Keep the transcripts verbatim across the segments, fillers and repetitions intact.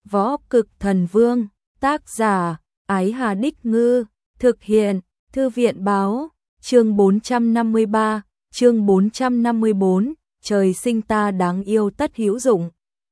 Võ Cực Thần Vương, tác giả, Ái Hà Đích Ngư, thực hiện, Thư viện Báo, chương bốn trăm năm mươi ba, chương bốn trăm năm mươi bốn, trời sinh ta đáng yêu tất hữu dụng.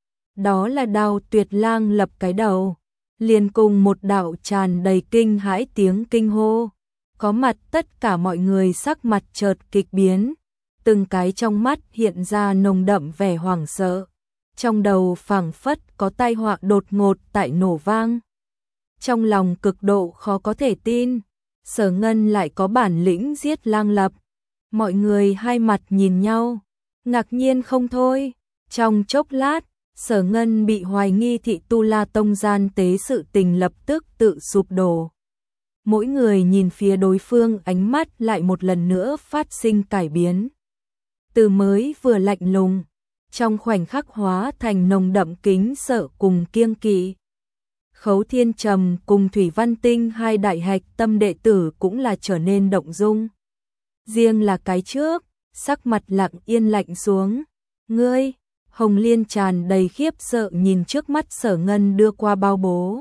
Đó là Đao Tuyệt Lang lập cái đầu, liền cùng một đạo tràn đầy kinh hãi tiếng kinh hô. Có mặt tất cả mọi người sắc mặt chợt kịch biến, từng cái trong mắt hiện ra nồng đậm vẻ hoảng sợ. Trong đầu phảng phất có tai họa đột ngột tại nổ vang. Trong lòng cực độ khó có thể tin, Sở Ngân lại có bản lĩnh giết Lang Lập. Mọi người hai mặt nhìn nhau, ngạc nhiên không thôi. Trong chốc lát, Sở Ngân bị hoài nghi thị Tu La Tông gian tế sự tình lập tức tự sụp đổ. Mỗi người nhìn phía đối phương, ánh mắt lại một lần nữa phát sinh cải biến. Từ mới vừa lạnh lùng, trong khoảnh khắc hóa thành nồng đậm kính sợ cùng kiêng kỵ. Khấu Thiên Trầm cùng Thủy Văn Tinh hai đại hạch tâm đệ tử cũng là trở nên động dung. Riêng là cái trước, sắc mặt lặng yên lạnh xuống. Ngươi, Hồng Liên tràn đầy khiếp sợ nhìn trước mắt Sở Ngân đưa qua bao bố.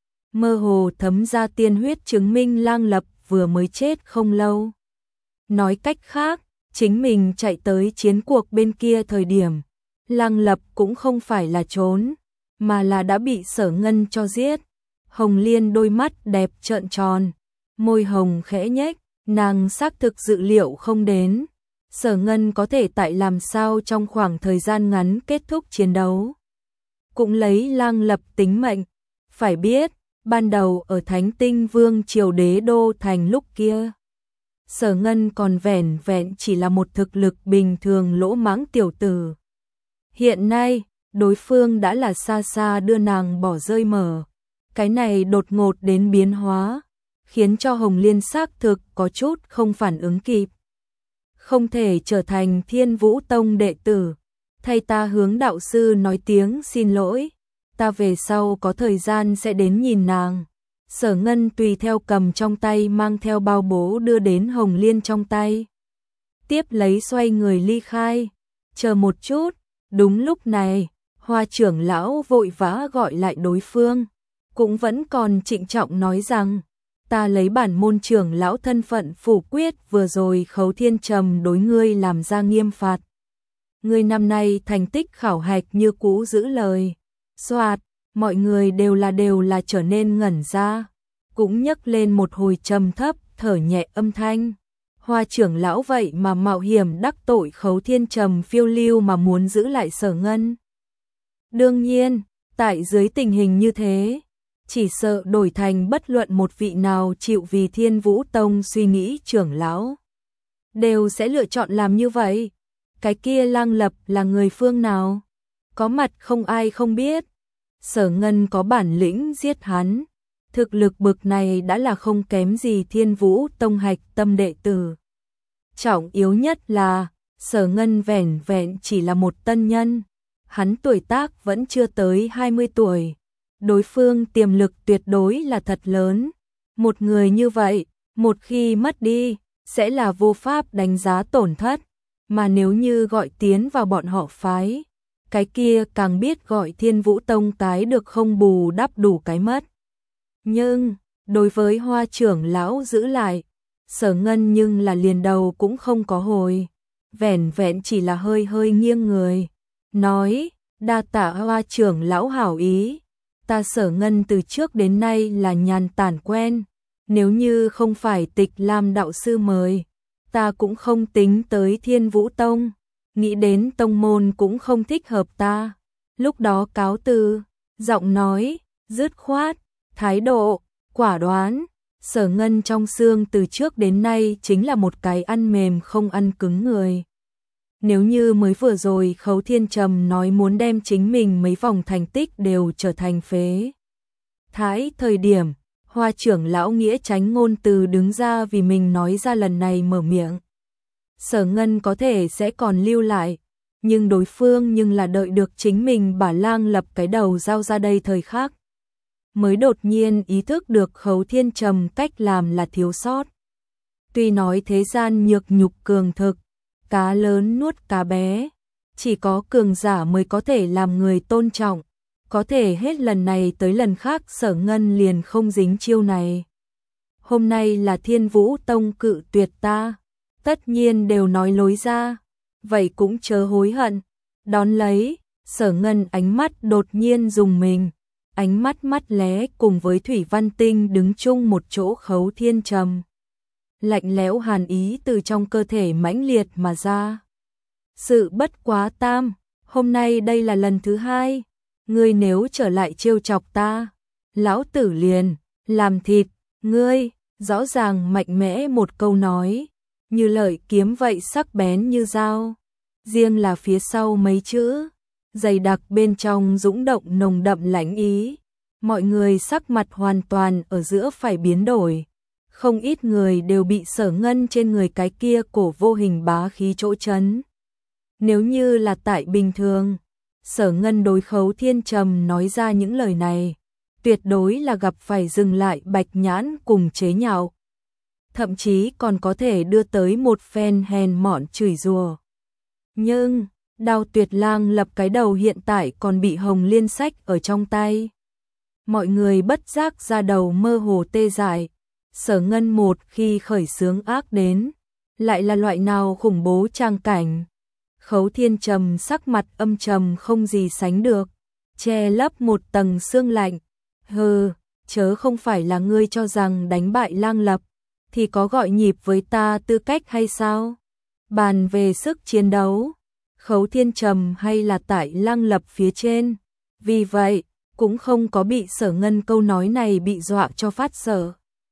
Mơ hồ thấm ra tiên huyết chứng minh Lang Lập vừa mới chết không lâu. Nói cách khác, chính mình chạy tới chiến cuộc bên kia thời điểm, Lang Lập cũng không phải là trốn, mà là đã bị Sở Ngân cho giết. Hồng Liên đôi mắt đẹp trợn tròn, môi hồng khẽ nhếch, nàng xác thực dự liệu không đến. Sở Ngân có thể tại làm sao trong khoảng thời gian ngắn kết thúc chiến đấu, cũng lấy Lang Lập tính mệnh. Phải biết, ban đầu ở Thánh Tinh Vương triều đế đô thành lúc kia, Sở Ngân còn vẻn vẹn chỉ là một thực lực bình thường lỗ mãng tiểu tử. Hiện nay, đối phương đã là xa xa đưa nàng bỏ rơi mở. Cái này đột ngột đến biến hóa, khiến cho Hồng Liên xác thực có chút không phản ứng kịp. Không thể trở thành Thiên Vũ Tông đệ tử, thay ta hướng đạo sư nói tiếng xin lỗi, ta về sau có thời gian sẽ đến nhìn nàng. Sở Ngân tùy theo cầm trong tay mang theo bao bố đưa đến Hồng Liên trong tay. Tiếp lấy xoay người ly khai. Chờ một chút, đúng lúc này, Hoa trưởng lão vội vã gọi lại đối phương, cũng vẫn còn trịnh trọng nói rằng, ta lấy bản môn trưởng lão thân phận phủ quyết vừa rồi Khấu Thiên Trầm đối ngươi làm ra nghiêm phạt. Ngươi năm nay thành tích khảo hạch như cũ giữ lời. Soạt, mọi người đều là đều là trở nên ngẩn ra, cũng nhấc lên một hồi trầm thấp thở nhẹ âm thanh. Hoa trưởng lão vậy mà mạo hiểm đắc tội Khấu Thiên Trầm phiêu lưu mà muốn giữ lại Sở Ngân. Đương nhiên, tại dưới tình hình như thế, chỉ sợ đổi thành bất luận một vị nào chịu vì Thiên Vũ Tông suy nghĩ trưởng lão, đều sẽ lựa chọn làm như vậy. Cái kia Lang Lập là người phương nào? Có mặt không ai không biết. Sở Ngân có bản lĩnh giết hắn, thực lực bực này đã là không kém gì Thiên Vũ Tông hạch tâm đệ tử. Trọng yếu nhất là, Sở Ngân vẻn vẹn chỉ là một tân nhân, hắn tuổi tác vẫn chưa tới hai mươi tuổi. Đối phương tiềm lực tuyệt đối là thật lớn. Một người như vậy, một khi mất đi, sẽ là vô pháp đánh giá tổn thất. Mà nếu như gọi tiến vào bọn họ phái, cái kia càng biết gọi Thiên Vũ Tông cái được không bù đắp đủ cái mất. Nhưng, đối với Hoa trưởng lão giữ lại, Sở Ngân nhưng là liền đầu cũng không có hồi. Vẻn vẹn chỉ là hơi hơi nghiêng người, nói, đa tạ Hoa trưởng lão hảo ý. Ta Sở Ngân từ trước đến nay là nhàn tản quen, nếu như không phải Tịch Lam đạo sư mời, ta cũng không tính tới Thiên Vũ Tông, nghĩ đến tông môn cũng không thích hợp ta. Lúc đó cáo từ, giọng nói, dứt khoát, thái độ, quả đoán. Sở Ngân trong xương từ trước đến nay chính là một cái ăn mềm không ăn cứng người. Nếu như mới vừa rồi Khấu Thiên Trầm nói muốn đem chính mình mấy vòng thành tích đều trở thành phế thái thời điểm, Hoa trưởng lão nghĩa tránh ngôn từ đứng ra vì mình nói ra lần này mở miệng. Sở Ngân có thể sẽ còn lưu lại, nhưng đối phương nhưng là đợi được chính mình bả Lang Lập cái đầu giao ra đây thời khắc, mới đột nhiên ý thức được Khấu Thiên Trầm cách làm là thiếu sót. Tuy nói thế gian nhược nhục cường thực, cá lớn nuốt cá bé, chỉ có cường giả mới có thể làm người tôn trọng, có thể hết lần này tới lần khác Sở Ngân liền không dính chiêu này. Hôm nay là Thiên Vũ Tông cự tuyệt ta, tất nhiên đều nói lối ra, vậy cũng chớ hối hận. Đón lấy, Sở Ngân ánh mắt đột nhiên dùng mình, ánh mắt mắt lé cùng với Thủy Văn Tinh đứng chung một chỗ. Khấu Thiên Trầm lạnh lẽo hàn ý từ trong cơ thể mãnh liệt mà ra. Sự bất quá tam, hôm nay đây là lần thứ hai, ngươi nếu trở lại trêu chọc ta, lão tử liền làm thịt ngươi. Rõ ràng mạnh mẽ một câu nói, như lợi kiếm vậy sắc bén như dao. Riêng là phía sau mấy chữ, dày đặc bên trong dũng động nồng đậm lãnh ý. Mọi người sắc mặt hoàn toàn ở giữa phải biến đổi. Không ít người đều bị Sở Ngân trên người cái kia cổ vô hình bá khí chỗ chấn. Nếu như là tại bình thường, Sở Ngân đối Khấu Thiên Trầm nói ra những lời này, tuyệt đối là gặp phải dừng lại bạch nhãn cùng chế nhạo. Thậm chí còn có thể đưa tới một phen hèn mọn chửi rủa. Nhưng, Đao Tuyệt Lang lập cái đầu hiện tại còn bị Hồng Liên sách ở trong tay. Mọi người bất giác ra đầu mơ hồ tê dại. Sở Ngân một khi khởi xướng ác đến, lại là loại nào khủng bố trang cảnh. Khấu Thiên Trầm sắc mặt âm trầm không gì sánh được, che lấp một tầng sương lạnh. Hừ, chớ không phải là ngươi cho rằng đánh bại Lang Lập thì có gọi nhịp với ta tư cách hay sao? Bàn về sức chiến đấu, Khấu Thiên Trầm hay là tại Lang Lập phía trên. Vì vậy, cũng không có bị Sở Ngân câu nói này bị dọa cho phát sợ.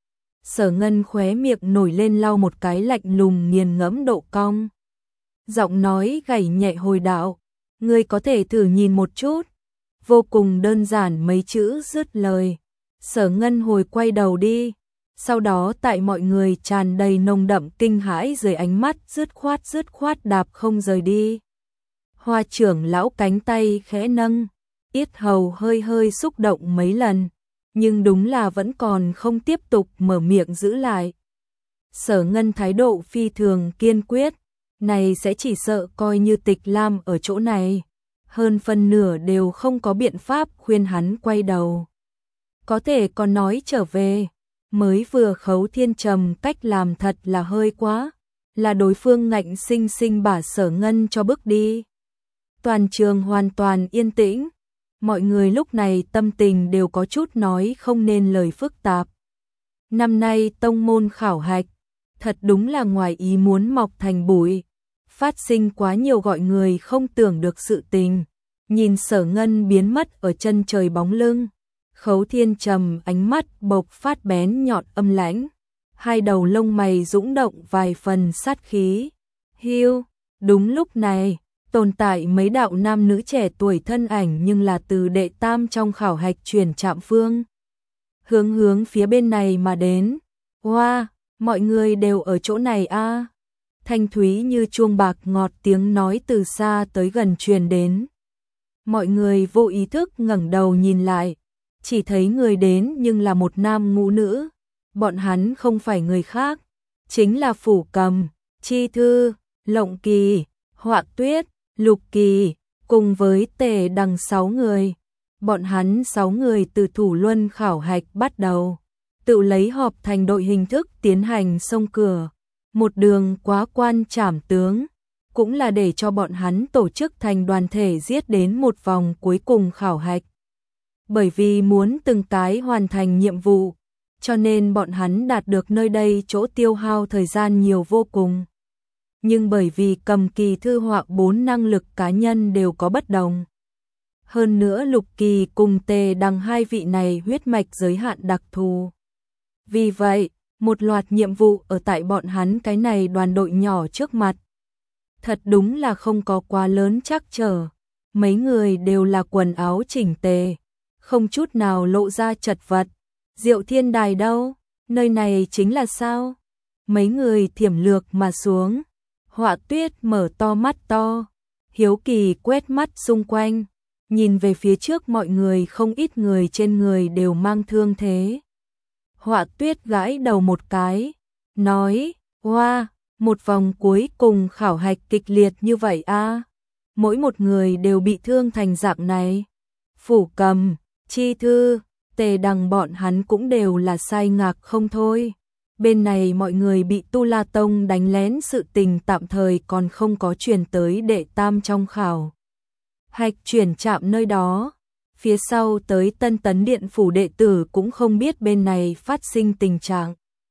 Sở Ngân khóe miệng nổi lên lau một cái lạnh lùng nghiền ngẫm độ cong. Giọng nói gảy nhẹ hồi đạo, ngươi có thể thử nhìn một chút. Vô cùng đơn giản mấy chữ dứt lời. Sở Ngân hồi quay đầu đi. Sau đó tại mọi người tràn đầy nồng đậm kinh hãi dưới ánh mắt dứt khoát dứt khoát đạp không rời đi. Hoa trưởng lão cánh tay khẽ nâng, yết hầu hơi hơi xúc động mấy lần, nhưng đúng là vẫn còn không tiếp tục mở miệng giữ lại. Sở Ngân thái độ phi thường kiên quyết, này sẽ chỉ sợ coi như Tịch Lam ở chỗ này, hơn phân nửa đều không có biện pháp khuyên hắn quay đầu. Có thể còn nói trở về, mới vừa Khấu Thiên Trầm cách làm thật là hơi quá, là đối phương ngạnh sinh sinh bả Sở Ngân cho bước đi. Toàn trường hoàn toàn yên tĩnh, mọi người lúc này tâm tình đều có chút nói không nên lời phức tạp. Năm nay tông môn khảo hạch, thật đúng là ngoài ý muốn mọc thành bụi, phát sinh quá nhiều gọi người không tưởng được sự tình. Nhìn Sở Ngân biến mất ở chân trời bóng lưng, Khấu Thiên Trầm ánh mắt bộc phát bén nhọn âm lãnh, hai đầu lông mày dũng động vài phần sát khí. Hiu, đúng lúc này, tồn tại mấy đạo nam nữ trẻ tuổi thân ảnh nhưng là từ đệ tam trong khảo hạch chuyển trạm phương. Hướng hướng phía bên này mà đến. Hoa, wow, mọi người đều ở chỗ này a. À. Thanh thúy như chuông bạc ngọt tiếng nói từ xa tới gần truyền đến. Mọi người vô ý thức ngẩng đầu nhìn lại, chỉ thấy người đến nhưng là một nam ngũ nữ. Bọn hắn không phải người khác, chính là Phủ Cầm, Chi Thư, Lộng Kỳ, Họa Tuyết, Lục Kỳ, cùng với Tề Đằng sáu người. Bọn hắn sáu người từ thủ luân khảo hạch bắt đầu, tự lấy họp thành đội hình thức tiến hành xông cửa, một đường quá quan trảm tướng, cũng là để cho bọn hắn tổ chức thành đoàn thể giết đến một vòng cuối cùng khảo hạch. Bởi vì muốn từng cái hoàn thành nhiệm vụ, cho nên bọn hắn đạt được nơi đây chỗ tiêu hao thời gian nhiều vô cùng. Nhưng bởi vì Cầm Kỳ Thư Họa bốn năng lực cá nhân đều có bất đồng. Hơn nữa Lục Kỳ cùng Tề Đằng hai vị này huyết mạch giới hạn đặc thù. Vì vậy, một loạt nhiệm vụ ở tại bọn hắn cái này đoàn đội nhỏ trước mặt. Thật đúng là không có quá lớn trắc trở. Mấy người đều là quần áo chỉnh tề, không chút nào lộ ra chật vật. Diệu Thiên Đài đâu? Nơi này chính là sao? Mấy người thiểm lược mà xuống. Họa Tuyết mở to mắt to, hiếu kỳ quét mắt xung quanh, nhìn về phía trước mọi người, không ít người trên người đều mang thương thế. Họa Tuyết gãi đầu một cái, nói, hoa, wow, một vòng cuối cùng khảo hạch kịch liệt như vậy a, à? Mỗi một người đều bị thương thành dạng này. Phủ Cầm, Chi Thư, Tề Đằng bọn hắn cũng đều là sai ngạc không thôi. Bên này mọi người bị Tu La Tông đánh lén, sự tình tạm thời còn không có truyền tới đệ tam trong khảo hạch chuyển chạm nơi đó. Phía sau tới Tân Tấn Điện phủ đệ tử cũng không biết bên này phát sinh tình trạng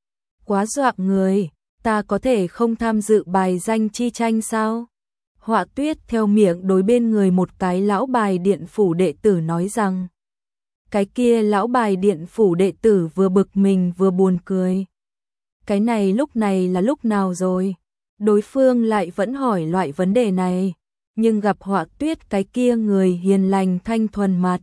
quá dọa người, ta có thể không tham dự bài danh chi tranh sao? Họa Tuyết theo miệng đối bên người một cái lão bài điện phủ đệ tử nói rằng. Cái kia lão bài điện phủ đệ tử vừa bực mình vừa buồn cười. Cái này lúc này là lúc nào rồi? Đối phương lại vẫn hỏi loại vấn đề này, nhưng gặp Họa Tuyết cái kia người hiền lành thanh thuần mặt.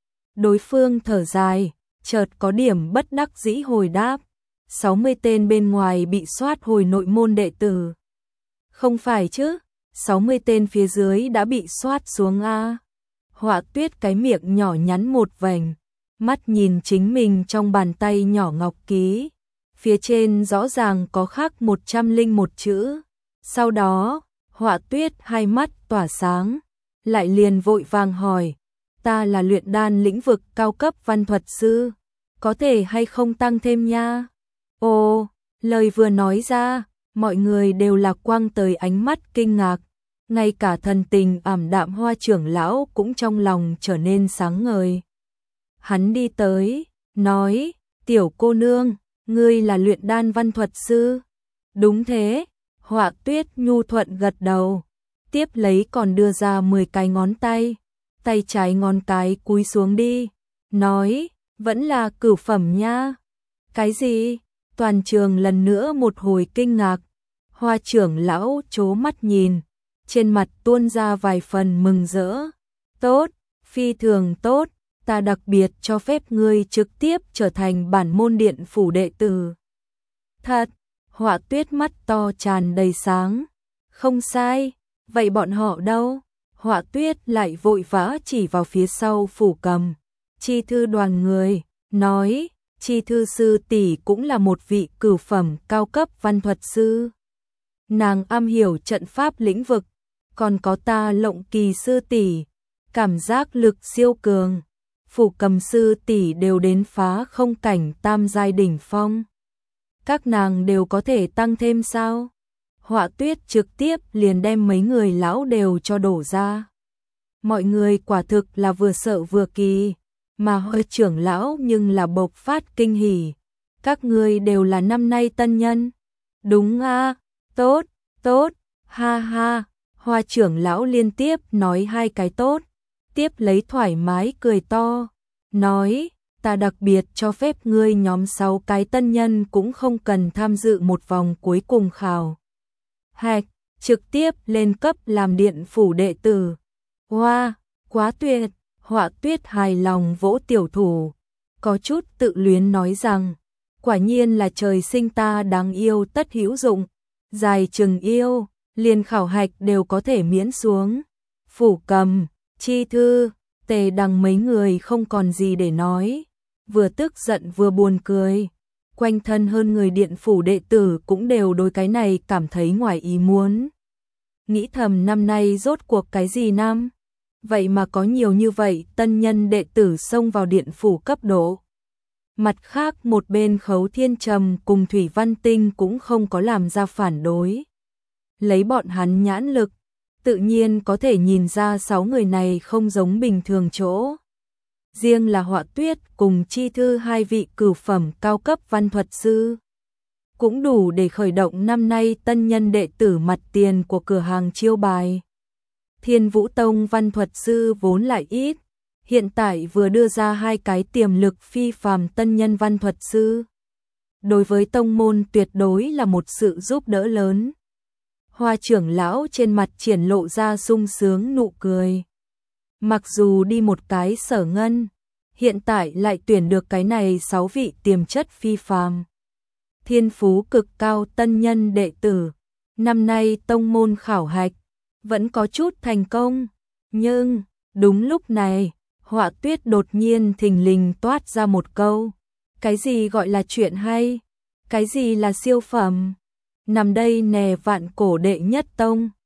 Đối phương thở dài, chợt có điểm bất đắc dĩ hồi đáp. sáu mươi tên bên ngoài bị soát hồi nội môn đệ tử. Không phải chứ, sáu mươi tên phía dưới đã bị soát xuống a. Họa Tuyết cái miệng nhỏ nhắn một vành, mắt nhìn chính mình trong bàn tay nhỏ ngọc ký. Phía trên rõ ràng có khắc một trăm linh một chữ. Sau đó, Họa Tuyết hai mắt tỏa sáng, lại liền vội vàng hỏi, ta là luyện đan lĩnh vực cao cấp văn thuật sư, có thể hay không tăng thêm nha? Ồ, lời vừa nói ra, mọi người đều lạc quang tới ánh mắt kinh ngạc, ngay cả thần tình ảm đạm Hoa trưởng lão cũng trong lòng trở nên sáng ngời. Hắn đi tới, nói, tiểu cô nương, ngươi là luyện đan văn thuật sư? Đúng thế, Họa Tuyết nhu thuận gật đầu, tiếp lấy còn đưa ra mười cái ngón tay, tay trái ngón cái cúi xuống đi, nói, vẫn là cửu phẩm nha. Cái gì? Toàn trường lần nữa một hồi kinh ngạc, Hoa trưởng lão trố mắt nhìn, trên mặt tuôn ra vài phần mừng rỡ. Tốt, phi thường tốt, ta đặc biệt cho phép ngươi trực tiếp trở thành bản môn điện phủ đệ tử. Thật, Họa Tuyết mắt to tràn đầy sáng. Không sai, vậy bọn họ đâu? Họa Tuyết lại vội vã chỉ vào phía sau Phủ Cầm, Chi Thư đoàn người, nói, Chi Thư sư tỷ cũng là một vị cửu phẩm cao cấp văn thuật sư. Nàng am hiểu trận pháp lĩnh vực, còn có ta Lộng Kỳ sư tỷ, cảm giác lực siêu cường. Phủ Cầm sư tỷ đều đến phá không cảnh tam giai đỉnh phong. Các nàng đều có thể tăng thêm sao? Họa Tuyết trực tiếp liền đem mấy người lão đều cho đổ ra. Mọi người quả thực là vừa sợ vừa kỳ, mà Hoa trưởng lão nhưng là bộc phát kinh hỉ. Các ngươi đều là năm nay tân nhân. Đúng a, tốt, tốt, ha ha. Hoa trưởng lão liên tiếp nói hai cái tốt, tiếp lấy thoải mái cười to, nói, ta đặc biệt cho phép ngươi nhóm sáu cái tân nhân cũng không cần tham dự một vòng cuối cùng khảo hạch, trực tiếp lên cấp làm điện phủ đệ tử. Hoa, wow, quá tuyệt. Họa Tuyết hài lòng vỗ tiểu thủ, có chút tự luyến nói rằng, quả nhiên là trời sinh ta đáng yêu tất hữu dụng, dài chừng yêu, liền khảo hạch đều có thể miễn xuống. Phủ Cầm, Chi Thư, Tề Đằng mấy người không còn gì để nói, vừa tức giận vừa buồn cười. Quanh thân hơn người điện phủ đệ tử cũng đều đối cái này cảm thấy ngoài ý muốn. Nghĩ thầm năm nay rốt cuộc cái gì năm? Vậy mà có nhiều như vậy tân nhân đệ tử xông vào điện phủ cấp độ. Mặt khác một bên Khấu Thiên Trầm cùng Thủy Văn Tinh cũng không có làm ra phản đối. Lấy bọn hắn nhãn lực, tự nhiên có thể nhìn ra sáu người này không giống bình thường chỗ. Riêng là Họa Tuyết cùng Chi Thư hai vị cửu phẩm cao cấp văn thuật sư, cũng đủ để khởi động năm nay tân nhân đệ tử mặt tiền của cửa hàng chiêu bài. Thiên Vũ Tông văn thuật sư vốn lại ít, hiện tại vừa đưa ra hai cái tiềm lực phi phàm tân nhân văn thuật sư. Đối với tông môn tuyệt đối là một sự giúp đỡ lớn. Hoa trưởng lão trên mặt triển lộ ra sung sướng nụ cười. Mặc dù đi một cái Sở Ngân, hiện tại lại tuyển được cái này sáu vị tiềm chất phi phàm, thiên phú cực cao tân nhân đệ tử. Năm nay tông môn khảo hạch vẫn có chút thành công, nhưng đúng lúc này, Họa Tuyết đột nhiên thình lình toát ra một câu, cái gì gọi là chuyện hay, cái gì là siêu phẩm, nằm đây nè vạn cổ đệ nhất tông,